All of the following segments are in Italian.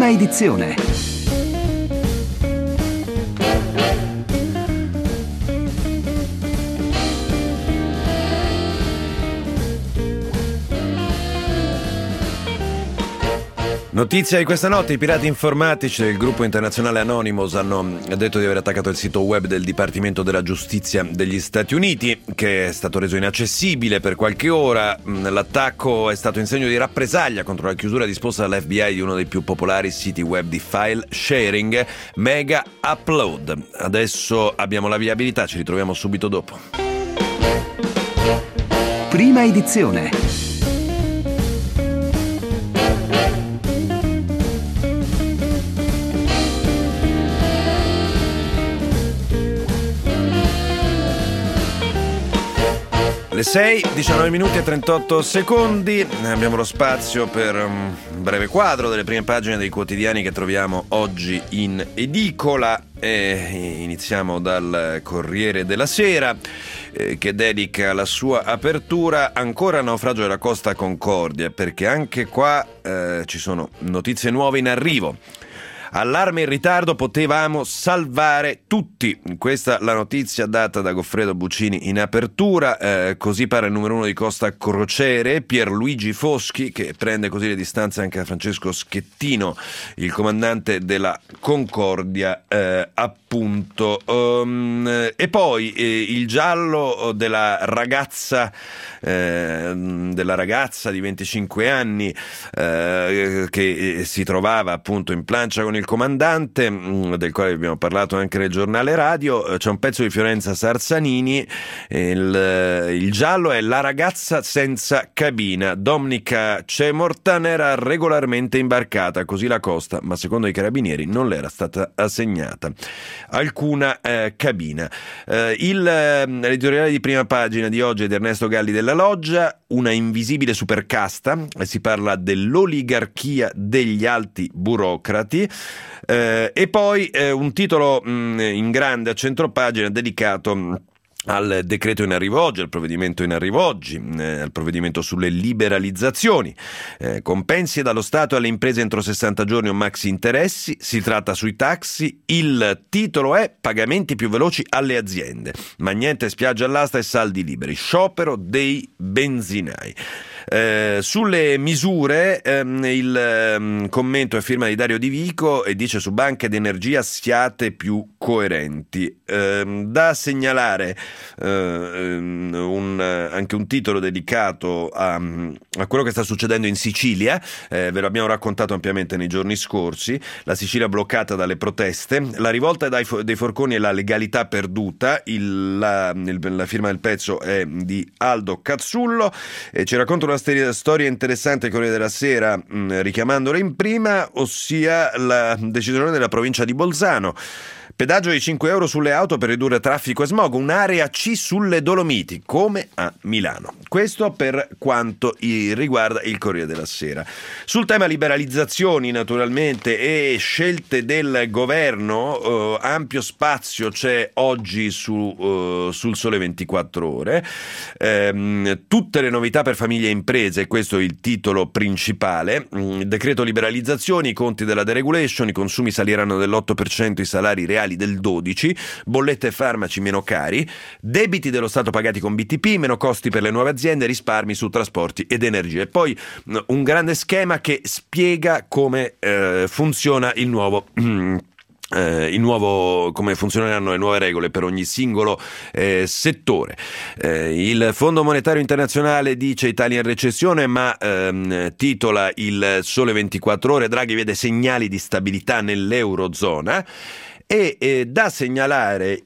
Prima edizione. Notizia di questa notte: i pirati informatici del gruppo internazionale Anonymous hanno detto di aver attaccato il sito web del Dipartimento della Giustizia degli Stati Uniti, che è stato reso inaccessibile per qualche ora. L'attacco è stato in segno di rappresaglia contro la chiusura disposta dall'FBI di uno dei più popolari siti web di file sharing, Mega Upload. Adesso abbiamo la viabilità, ci ritroviamo subito dopo. Prima edizione. Le 6, 19 minuti e 38 secondi, abbiamo lo spazio per un breve quadro delle prime pagine dei quotidiani che troviamo oggi in edicola. E iniziamo dal Corriere della Sera, che dedica la sua apertura ancora al naufragio della Costa Concordia, perché anche qua ci sono notizie nuove in arrivo. Allarme in ritardo, potevamo salvare tutti. Questa la notizia data da Goffredo Buccini in apertura. Così parla il numero 1 di Costa Crociere, Pierluigi Foschi, che prende così le distanze anche da Francesco Schettino, il comandante della Concordia, appunto. E poi il giallo della ragazza di 25 anni che si trovava appunto in plancia con il comandante, del quale abbiamo parlato anche nel giornale radio. C'è un pezzo di Fiorenza Sarsanini. Il giallo è la ragazza senza cabina. Domenica Cemortan era regolarmente imbarcata, così la Costa, ma secondo i carabinieri non le era stata assegnata alcuna cabina. L'editoriale di prima pagina di oggi è di Ernesto Galli della Loggia, una invisibile supercasta, si parla dell'oligarchia degli alti burocrati. E poi un titolo in grande a centropagina dedicato al decreto in arrivo oggi, al provvedimento in arrivo oggi, al provvedimento sulle liberalizzazioni, compensi dallo Stato alle imprese entro 60 giorni o maxi interessi. Si tratta sui taxi, il titolo è pagamenti più veloci alle aziende, ma niente spiaggia all'asta e saldi liberi, sciopero dei benzinai. Sulle misure il commento è firma di Dario Di Vico e dice: su banche d'energia siate più coerenti. Da segnalare anche un titolo dedicato a quello che sta succedendo in Sicilia. Ve lo abbiamo raccontato ampiamente nei giorni scorsi. La Sicilia bloccata dalle proteste, la rivolta dei forconi e la legalità perduta. La firma del pezzo è di Aldo Cazzullo e ci racconta una storia interessante il Corriere della Sera, richiamandola in prima, ossia la decisione della provincia di Bolzano. Pedaggio di 5 euro sulle auto per ridurre traffico e smog, un'area C sulle Dolomiti, come a Milano. Questo per quanto riguarda il Corriere della Sera. Sul tema liberalizzazioni, naturalmente, e scelte del governo, ampio spazio c'è oggi sul Sole 24 Ore. Tutte le novità per famiglie e imprese, questo è il titolo principale. Decreto liberalizzazioni, i conti della deregulation, i consumi saliranno dell'8%, i salari reali del 12%, bollette e farmaci meno cari, debiti dello Stato pagati con BTP, meno costi per le nuove aziende, risparmi su trasporti ed energia. E poi un grande schema che spiega come funziona il nuovo come funzioneranno le nuove regole per ogni singolo settore. Il Fondo Monetario Internazionale dice Italia in recessione, ma titola il Sole 24 Ore: Draghi vede segnali di stabilità nell'Eurozona. E da segnalare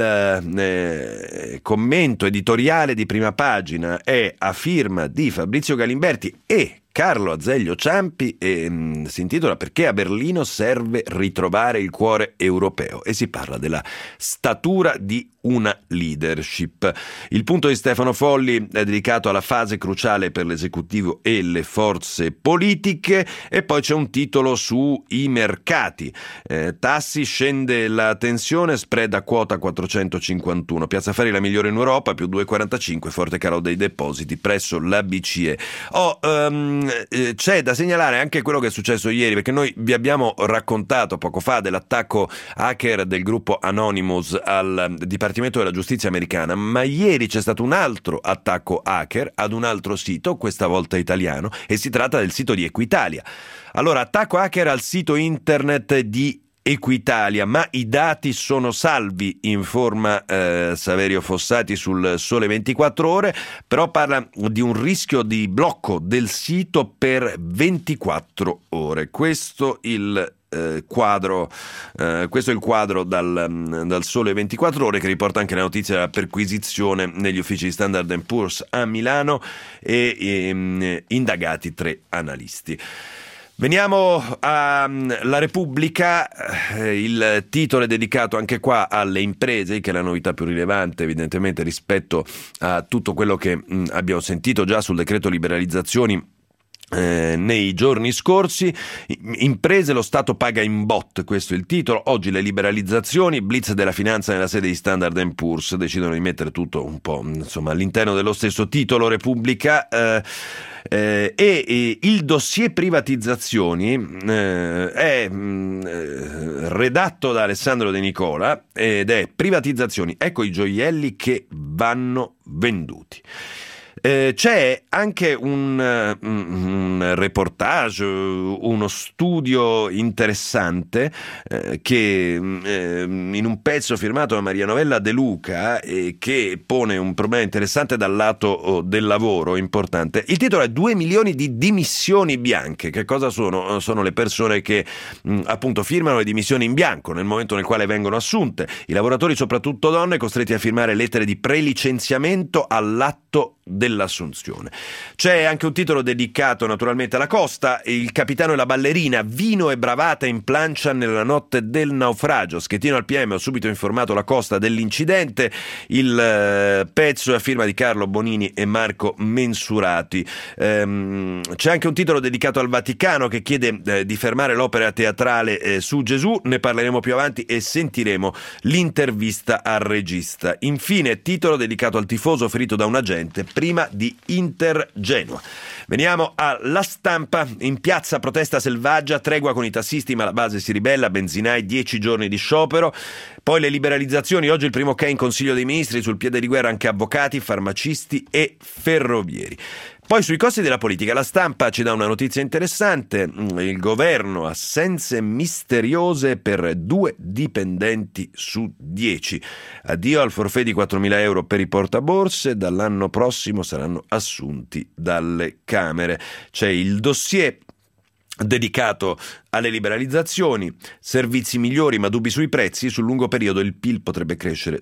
il commento editoriale di prima pagina è a firma di Fabrizio Galimberti e Carlo Azeglio Ciampi, e si intitola Perché a Berlino serve ritrovare il cuore europeo, e si parla della statura di una leadership. Il punto di Stefano Folli è dedicato alla fase cruciale per l'esecutivo e le forze politiche, e poi c'è un titolo sui mercati. Tassi, scende la tensione, spread a quota 451, Piazza Affari la migliore in Europa, più 2,45, forte calo dei depositi presso la BCE. c'è da segnalare anche quello che è successo ieri, perché noi vi abbiamo raccontato poco fa dell'attacco hacker del gruppo Anonymous al Dipartimento della Giustizia americana, ma ieri c'è stato un altro attacco hacker ad un altro sito, questa volta italiano, e si tratta del sito di Equitalia. Allora, attacco hacker al sito internet di Equitalia, ma i dati sono salvi, informa Saverio Fossati sul Sole 24 Ore, però parla di un rischio di blocco del sito per 24 ore. Questo il quadro dal Sole 24 Ore, che riporta anche la notizia della perquisizione negli uffici di Standard & Poor's a Milano e indagati 3 analisti. Veniamo alla Repubblica, il titolo è dedicato anche qua alle imprese, che è la novità più rilevante evidentemente rispetto a tutto quello che abbiamo sentito già sul decreto liberalizzazioni nei giorni scorsi. Imprese, lo Stato paga in bot, questo è il titolo. Oggi le liberalizzazioni, blitz della finanza nella sede di Standard & Poor's, decidono di mettere tutto un po' insomma all'interno dello stesso titolo. Repubblica e il dossier privatizzazioni è redatto da Alessandro De Nicola ed è privatizzazioni, ecco i gioielli che vanno venduti. C'è anche un reportage, uno studio interessante che in un pezzo firmato da Maria Novella De Luca che pone un problema interessante dal lato del lavoro importante. Il titolo è 2 milioni di dimissioni bianche. Che cosa sono? Sono le persone che appunto firmano le dimissioni in bianco nel momento nel quale vengono assunte. I lavoratori, soprattutto donne, costretti a firmare lettere di prelicenziamento all'atto dell'assunzione. C'è anche un titolo dedicato naturalmente alla costa: il capitano e la ballerina, vino e bravata in plancia nella notte del naufragio. Schettino al PM, ho subito informato la costa dell'incidente. Il pezzo è a firma di Carlo Bonini e Marco Mensurati. C'è anche un titolo dedicato al Vaticano, che chiede di fermare l'opera teatrale su Gesù. Ne parleremo più avanti e sentiremo l'intervista al regista. Infine, titolo dedicato al tifoso ferito da un agente prima di Inter Genoa. Veniamo alla Stampa. In piazza protesta selvaggia, tregua con i tassisti ma la base si ribella, benzinai 10 giorni di sciopero. Poi le liberalizzazioni, oggi il primo ok in Consiglio dei Ministri, sul piede di guerra anche avvocati, farmacisti e ferrovieri. Poi sui costi della politica, la Stampa ci dà una notizia interessante: il governo assenze misteriose per 2 dipendenti su 10. Addio al forfait di 4.000 euro per i portaborse, dall'anno prossimo saranno assunti dalle Camere. C'è il dossier dedicato alle liberalizzazioni, servizi migliori ma dubbi sui prezzi, sul lungo periodo il PIL potrebbe crescere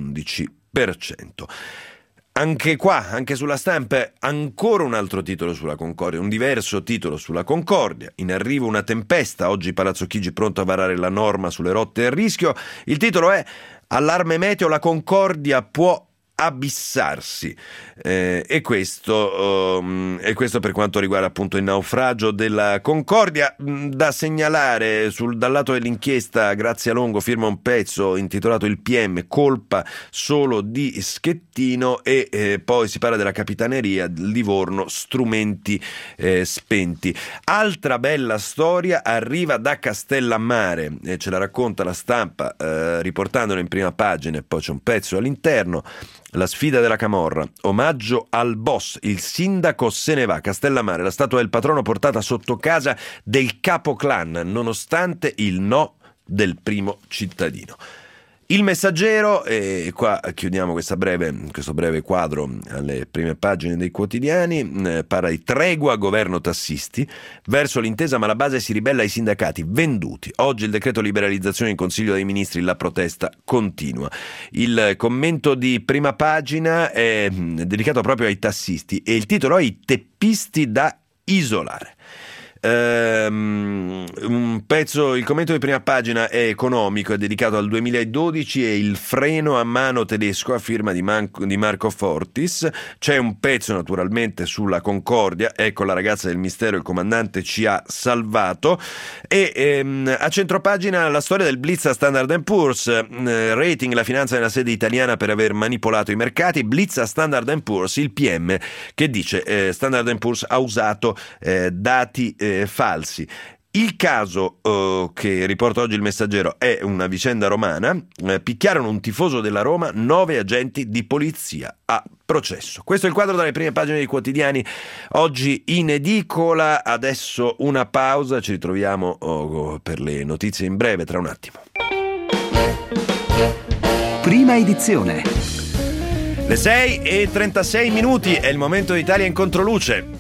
dell'11%. Anche qua, anche sulla Stampa, ancora un altro titolo sulla Concordia, un diverso titolo sulla Concordia. In arrivo una tempesta, oggi Palazzo Chigi pronto a varare la norma sulle rotte a rischio. Il titolo è allarme meteo, la Concordia può abissarsi, e questo per quanto riguarda appunto il naufragio della Concordia. Da segnalare dal lato dell'inchiesta, Grazia Longo firma un pezzo intitolato Il PM, colpa solo di Schettino, e poi si parla della Capitaneria Livorno, strumenti spenti. Altra bella storia arriva da Castellammare, ce la racconta la Stampa riportandola in prima pagina, e poi c'è un pezzo all'interno. La sfida della camorra, omaggio al boss, il sindaco se ne va. Castellammare, la statua del patrono portata sotto casa del capoclan, nonostante il no del primo cittadino. Il Messaggero, e qua chiudiamo questo breve quadro alle prime pagine dei quotidiani, parla di tregua governo tassisti, verso l'intesa ma la base si ribella ai sindacati, venduti. Oggi il decreto liberalizzazione in Consiglio dei Ministri, la protesta continua. Il commento di prima pagina è dedicato proprio ai tassisti e il titolo è I teppisti da isolare. Un pezzo, il commento di prima pagina è economico, è dedicato al 2012 e il freno a mano tedesco a firma di Marco Fortis. C'è un pezzo naturalmente sulla Concordia, ecco la ragazza del mistero, il comandante ci ha salvato, e a centropagina la storia del blitz a Standard & Poor's, rating la finanza nella sede italiana per aver manipolato i mercati, blitz a Standard & Poor's, il PM che dice Standard & Poor's ha usato dati falsi. Il caso che riporta oggi il Messaggero è una vicenda romana, picchiarono un tifoso della Roma, 9 agenti di polizia a processo. Questo è il quadro dalle prime pagine dei quotidiani oggi in edicola. Adesso una pausa, ci ritroviamo per le notizie in breve tra un attimo. Prima edizione. Le 6:36 è il momento di Italia in controluce.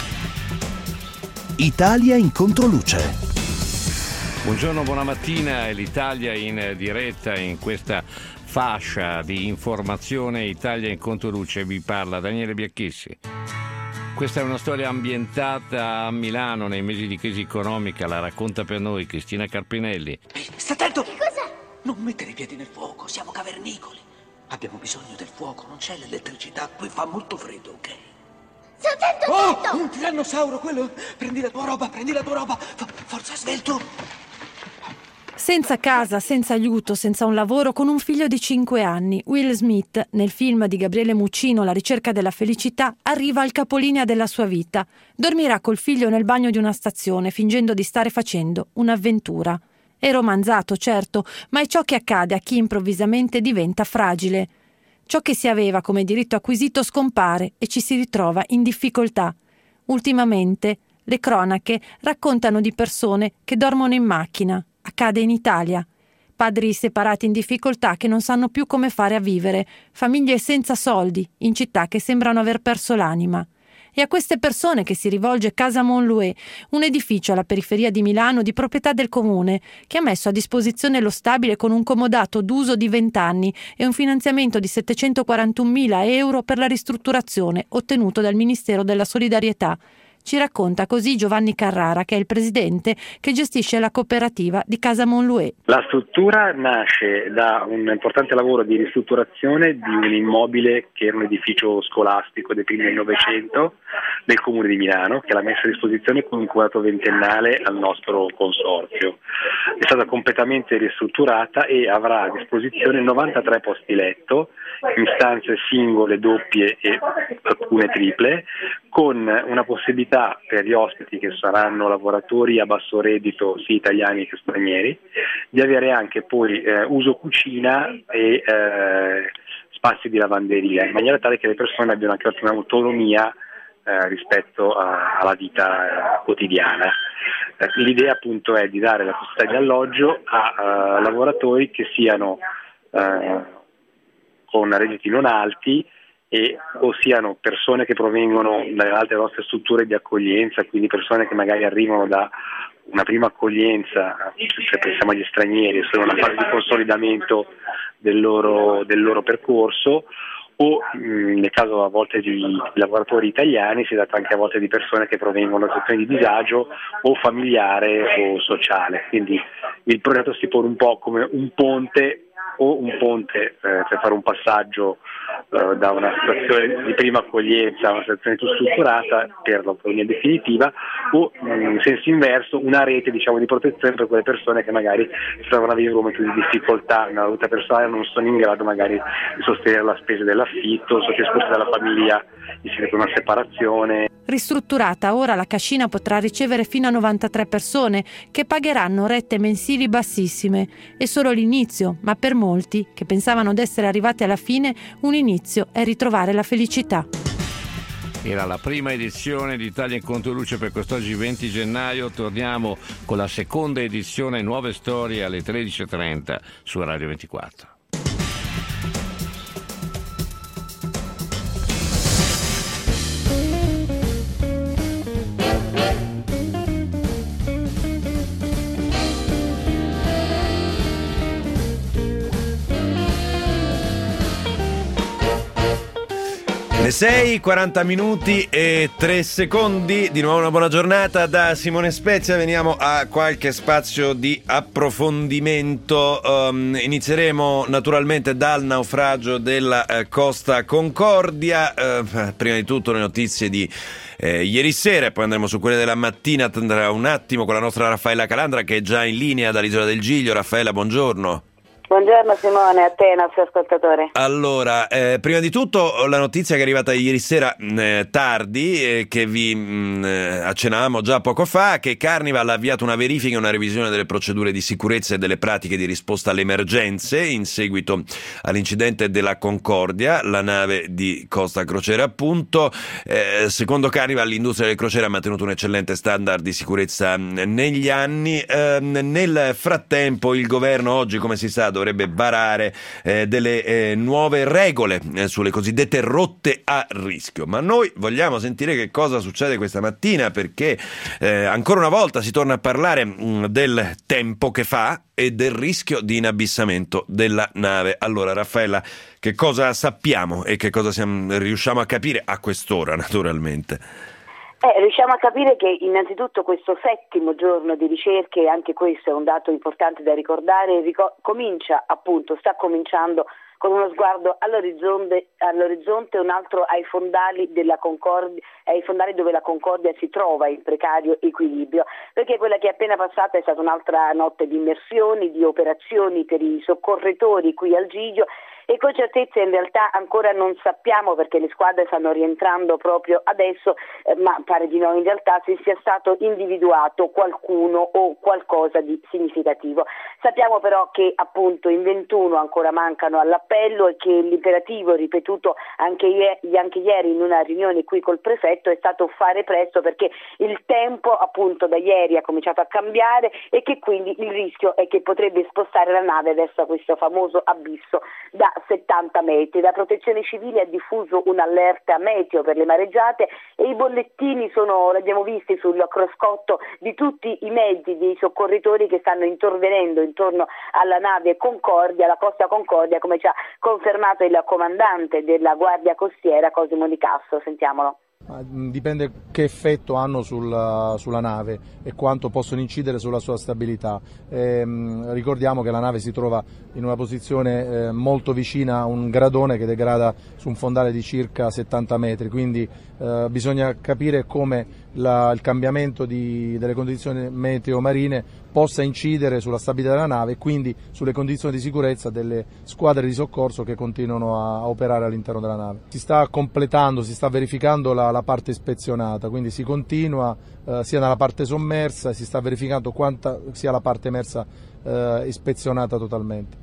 Italia in controluce. Buongiorno, buona mattina, è l'Italia in diretta in questa fascia di informazione. Italia in controluce, vi parla Daniele Biacchessi. Questa è una storia ambientata a Milano nei mesi di crisi economica, la racconta per noi Cristina Carpinelli. Ehi, sta attento! Che cos'è? Non mettere i piedi nel fuoco, siamo cavernicoli. Abbiamo bisogno del fuoco, non c'è l'elettricità, qui fa molto freddo, ok? Sei attento! Un tirannosauro, quello! Prendi la tua roba, forza, svelto! Senza casa, senza aiuto, senza un lavoro, con un figlio di 5 anni, Will Smith, nel film di Gabriele Muccino La ricerca della felicità, arriva al capolinea della sua vita. Dormirà col figlio nel bagno di una stazione, fingendo di stare facendo un'avventura. È romanzato, certo, ma è ciò che accade a chi improvvisamente diventa fragile. Ciò che si aveva come diritto acquisito scompare e ci si ritrova in difficoltà. Ultimamente le cronache raccontano di persone che dormono in macchina. Accade in Italia. Padri separati in difficoltà che non sanno più come fare a vivere, famiglie senza soldi, in città che sembrano aver perso l'anima. E a queste persone che si rivolge Casa Monloué, un edificio alla periferia di Milano di proprietà del comune, che ha messo a disposizione lo stabile con un comodato d'uso di 20 anni e un finanziamento di 741.000 euro per la ristrutturazione ottenuto dal Ministero della Solidarietà. Ci racconta così Giovanni Carrara, che è il presidente che gestisce la cooperativa di Casa Monloué. La struttura nasce da un importante lavoro di ristrutturazione di un immobile che era un edificio scolastico dei primi del Novecento del Comune di Milano, che l'ha messo a disposizione con un curato ventennale al nostro consorzio. È stata completamente ristrutturata e avrà a disposizione 93 posti letto in stanze singole, doppie e alcune triple, con una possibilità per gli ospiti, che saranno lavoratori a basso reddito sia italiani che stranieri, di avere anche poi uso cucina e spazi di lavanderia, in maniera tale che le persone abbiano anche un'autonomia rispetto alla vita quotidiana. L'idea appunto è di dare la possibilità di alloggio a lavoratori che siano con redditi non alti o siano persone che provengono dalle altre nostre strutture di accoglienza, quindi persone che magari arrivano da una prima accoglienza, se pensiamo agli stranieri, sono una fase di consolidamento del loro percorso, o nel caso a volte di lavoratori italiani si tratta anche a volte di persone che provengono da situazioni di disagio o familiare o sociale. Quindi il progetto si pone un po' come un ponte per fare un passaggio da una situazione di prima accoglienza a una situazione più strutturata per l'autonomia definitiva, o in senso inverso una rete di protezione per quelle persone che magari si trovano a vivere un momento di difficoltà nella vita personale, non sono in grado magari di sostenere la spesa dell'affitto, sono esposti dalla famiglia in seguito a una separazione. Ristrutturata, ora la cascina potrà ricevere fino a 93 persone che pagheranno rette mensili bassissime. È solo l'inizio, ma per molti, che pensavano d'essere arrivati alla fine, un inizio è ritrovare la felicità. Era la prima edizione di Italia in Controluce per quest'oggi 20 gennaio. Torniamo con la seconda edizione, Nuove Storie, alle 13.30 su Radio 24. Le Le 6, 40 minuti e 3 secondi, di nuovo una buona giornata da Simone Spezia. Veniamo a qualche spazio di approfondimento. Inizieremo naturalmente dal naufragio della Costa Concordia. Prima di tutto le notizie di ieri sera, e poi andremo su quelle della mattina tra un attimo con la nostra Raffaella Calandra, che è già in linea dall'Isola del Giglio. Raffaella, buongiorno. Buongiorno Simone, a te e ai nostri ascoltatori. Allora, prima di tutto la notizia che è arrivata ieri sera tardi, che vi accennavamo già poco fa, che Carnival ha avviato una verifica e una revisione delle procedure di sicurezza e delle pratiche di risposta alle emergenze in seguito all'incidente della Concordia, la nave di Costa Crociere appunto. Secondo Carnival l'industria delle crociere ha mantenuto un eccellente standard di sicurezza negli anni. Nel frattempo il governo oggi, come si sa, dovrebbe varare delle nuove regole sulle cosiddette rotte a rischio. Ma noi vogliamo sentire che cosa succede questa mattina, perché ancora una volta si torna a parlare del tempo che fa e del rischio di inabissamento della nave. Allora Raffaella, che cosa sappiamo e che cosa riusciamo a capire a quest'ora, naturalmente? Riusciamo a capire che innanzitutto questo 7° giorno di ricerche, anche questo è un dato importante da ricordare, sta cominciando con uno sguardo all'orizzonte e un altro ai fondali della Concordia, ai fondali dove la Concordia si trova in precario equilibrio, perché quella che è appena passata è stata un'altra notte di immersioni, di operazioni per i soccorritori qui al Giglio, e con certezza in realtà ancora non sappiamo, perché le squadre stanno rientrando proprio adesso, ma pare di no in realtà, se sia stato individuato qualcuno o qualcosa di significativo. Sappiamo però che appunto in 21 ancora mancano all'appello e che l'imperativo ripetuto anche ieri in una riunione qui col prefetto è stato fare presto, perché il tempo appunto da ieri ha cominciato a cambiare e che quindi il rischio è che potrebbe spostare la nave verso questo famoso abisso da 70 metri. La Protezione Civile ha diffuso un'allerta meteo per le mareggiate e i bollettini l'abbiamo visti sul cruscotto di tutti i mezzi dei soccorritori che stanno intervenendo intorno alla nave Concordia, la Costa Concordia, come ci ha confermato il comandante della Guardia Costiera Cosimo Di Castro. Sentiamolo. Dipende che effetto hanno sulla nave e quanto possono incidere sulla sua stabilità. Ricordiamo che la nave si trova in una posizione molto vicina a un gradone che degrada su un fondale di circa 70 metri, quindi bisogna capire come il cambiamento delle condizioni meteo marine possa incidere sulla stabilità della nave e quindi sulle condizioni di sicurezza delle squadre di soccorso che continuano a operare all'interno della nave. Si sta verificando la parte ispezionata, quindi si continua sia nella parte sommersa, si sta verificando quanta sia la parte emersa ispezionata totalmente.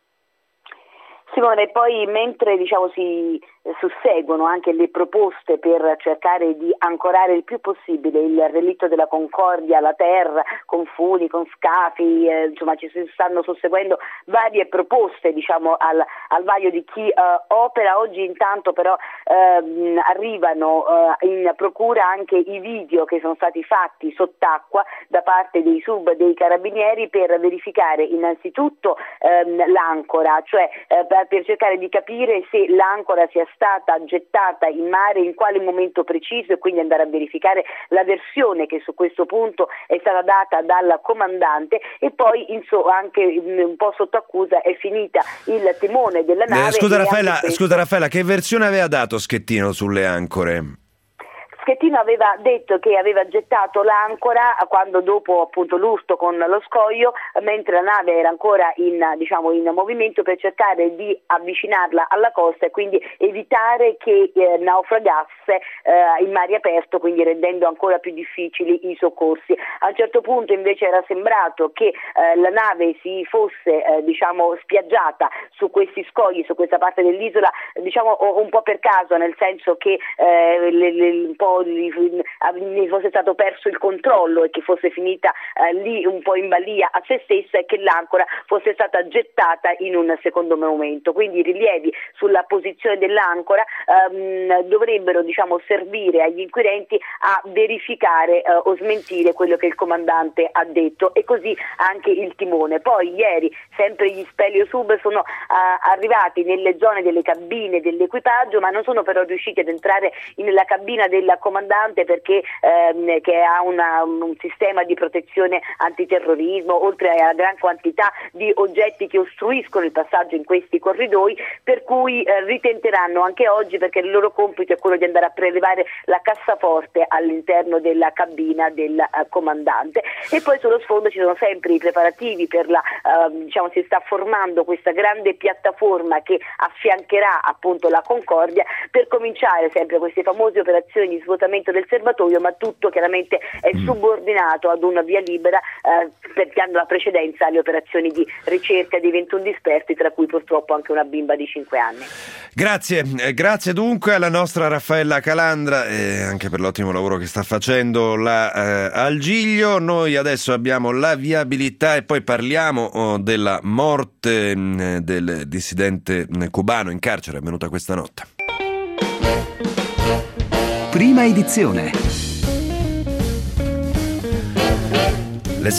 Simone, poi mentre si susseguono anche le proposte per cercare di ancorare il più possibile il relitto della Concordia alla terra con funi, con scafi, ci si stanno susseguendo varie proposte al vaglio di chi opera. Oggi intanto però arrivano in procura anche i video che sono stati fatti sott'acqua da parte dei dei carabinieri per verificare innanzitutto l'ancora, cioè per cercare di capire se l'ancora sia stata gettata in mare in quale momento preciso, e quindi andare a verificare la versione che su questo punto è stata data dal comandante, e poi anche un po' sotto accusa è finita il timone della nave. Scusa Raffaella, che versione aveva dato Schettino sulle ancore? Schettino aveva detto che aveva gettato l'ancora quando dopo appunto l'urto con lo scoglio, mentre la nave era ancora in movimento, per cercare di avvicinarla alla costa e quindi evitare che naufragasse in mare aperto, quindi rendendo ancora più difficili i soccorsi. A un certo punto invece era sembrato che la nave si fosse spiaggiata su questi scogli, su questa parte dell'isola, un po' per caso, nel senso che un po' gli fosse stato perso il controllo e che fosse finita lì un po' in balia a se stessa e che l'ancora fosse stata gettata in un secondo momento. Quindi i rilievi sulla posizione dell'ancora dovrebbero servire agli inquirenti a verificare o smentire quello che il comandante ha detto, e così anche il timone. Poi ieri sempre gli Speleo-Sub sono arrivati nelle zone delle cabine dell'equipaggio, ma non sono però riusciti ad entrare nella cabina del comandante perché che ha un sistema di protezione antiterrorismo, oltre a gran quantità di oggetti che ostruiscono il passaggio in questi corridoi, per cui ritenteranno anche oggi, perché il loro compito è quello di andare a prelevare la cassaforte all'interno della cabina del comandante. E poi sullo sfondo ci sono sempre i preparativi per si sta formando questa grande piattaforma che affiancherà appunto la Concordia per cominciare sempre queste famose operazioni di svuotamento del serbatoio, ma tutto chiaramente è subordinato ad una via libera perché hanno la precedenza alle operazioni di ricerca dei 21 dispersi, tra cui purtroppo anche una bimba di 5 anni. Grazie dunque alla nostra Raffaella Calandra, anche per l'ottimo lavoro che sta facendo al Giglio. Noi adesso abbiamo la viabilità e poi parliamo della morte del dissidente cubano in carcere avvenuta questa notte. Prima edizione. Le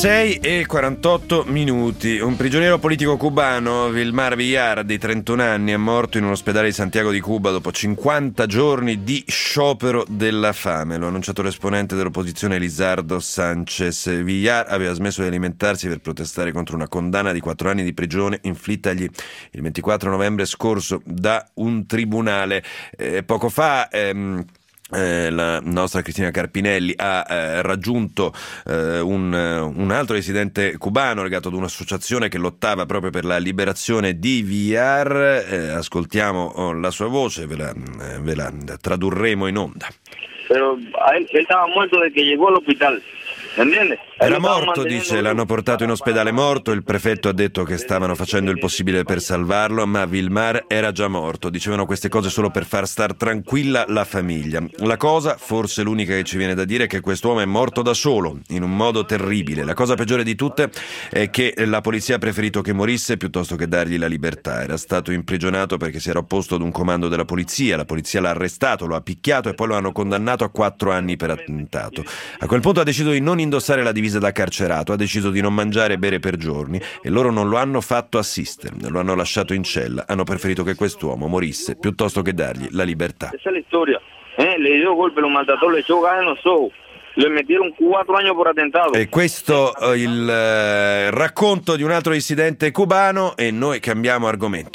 6:48. Un prigioniero politico cubano, Vilmar Villar, di 31 anni, è morto in un ospedale di Santiago di Cuba dopo 50 giorni di sciopero della fame. Lo ha annunciato l'esponente dell'opposizione Lizardo Sanchez. Villar aveva smesso di alimentarsi per protestare contro una condanna di 4 anni di prigione inflittagli il 24 novembre scorso da un tribunale. Poco fa la nostra Cristina Carpinelli ha raggiunto un altro dissidente cubano legato ad un'associazione che lottava proprio per la liberazione di Villar. Ascoltiamo la sua voce, ve la tradurremo in onda. Pero él estaba muerto desde que llegó al hospital. Era morto, dice, l'hanno portato in ospedale morto, il prefetto ha detto che stavano facendo il possibile per salvarlo, ma Vilmar era già morto. Dicevano queste cose solo per far star tranquilla la famiglia. La cosa, forse l'unica che ci viene da dire, è che quest'uomo è morto da solo, in un modo terribile. La cosa peggiore di tutte è che la polizia ha preferito che morisse piuttosto che dargli la libertà. Era stato imprigionato perché si era opposto ad un comando della polizia l'ha arrestato, lo ha picchiato e poi lo hanno condannato a 4 anni per attentato. A quel punto ha deciso di non indossare la divisa da carcerato, ha deciso di non mangiare e bere per giorni e loro non lo hanno fatto assistere, lo hanno lasciato in cella, hanno preferito che quest'uomo morisse piuttosto che dargli la libertà. Esa è la storia. Le dio golpe, lo maltrató, le echó gas en los ojos. Le metieron 4 anni per attentato. E questo il racconto di un altro dissidente cubano, e noi cambiamo argomento.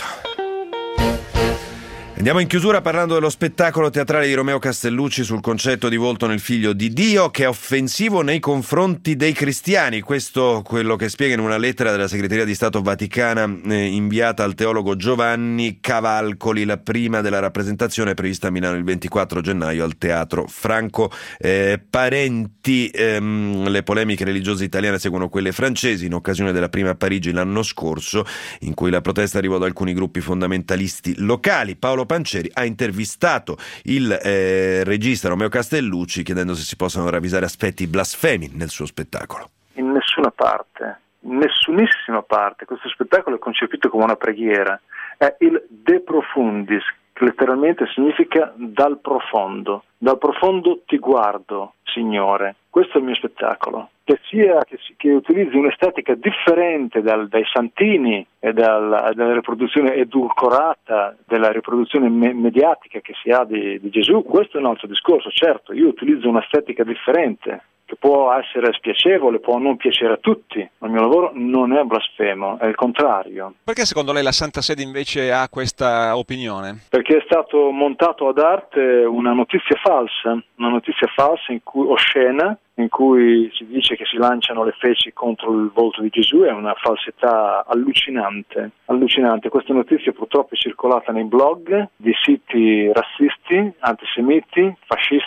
Andiamo in chiusura parlando dello spettacolo teatrale di Romeo Castellucci sul concetto di volto nel Figlio di Dio, che è offensivo nei confronti dei cristiani. Questo quello che spiega in una lettera della Segreteria di Stato Vaticana inviata al teologo Giovanni Cavalcoli, la prima della rappresentazione prevista a Milano il 24 gennaio al Teatro Franco Parenti. Le polemiche religiose italiane seguono quelle francesi in occasione della prima a Parigi l'anno scorso, in cui la protesta arrivò da alcuni gruppi fondamentalisti locali. Paolo Panceri ha intervistato il regista Romeo Castellucci chiedendo se si possano ravvisare aspetti blasfemi nel suo spettacolo. In nessuna parte, in nessunissima parte, questo spettacolo è concepito come una preghiera, è il De Profundis, che letteralmente significa dal profondo ti guardo, Signore. Questo è il mio spettacolo, che utilizzi un'estetica differente dai santini e dalla riproduzione edulcorata, della riproduzione mediatica che si ha di Gesù. Questo è un altro discorso. Certo, io utilizzo un'estetica differente che può essere spiacevole, può non piacere a tutti, ma il mio lavoro non è blasfemo, è il contrario. Perché secondo lei la Santa Sede invece ha questa opinione? Perché è stato montato ad arte una notizia falsa in cui, oscena, in cui si dice che si lanciano le feci contro il volto di Gesù. È una falsità allucinante. Questa notizia purtroppo è circolata nei blog di siti razzisti, antisemiti, fascisti,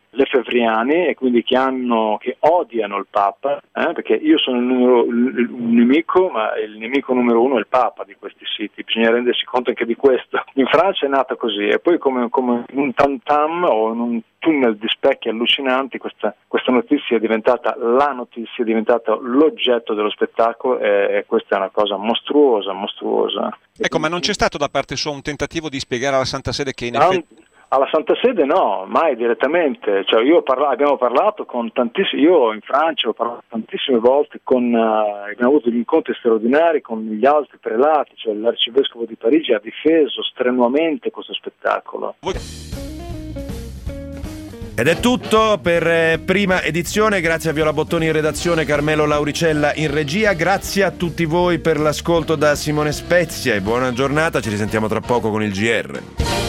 lefebvriani e quindi che odiano il Papa, perché io sono il nemico, ma il nemico numero uno è il Papa di questi siti, bisogna rendersi conto anche di questo. In Francia è nata così e poi come un tam-tam o in un tunnel di specchi allucinanti questa notizia è diventata la notizia, è diventata l'oggetto dello spettacolo e questa è una cosa mostruosa. Ecco, ma non c'è stato da parte sua un tentativo di spiegare alla Santa Sede che in effetti... Alla Santa Sede no, mai direttamente, cioè abbiamo parlato con tantissimi, io in Francia ho parlato tantissime volte abbiamo avuto degli incontri straordinari con gli altri prelati, cioè l'arcivescovo di Parigi ha difeso strenuamente questo spettacolo. Ed è tutto per prima edizione, grazie a Viola Bottoni in redazione, Carmelo Lauricella in regia, grazie a tutti voi per l'ascolto da Simone Spezia e buona giornata, ci risentiamo tra poco con il GR.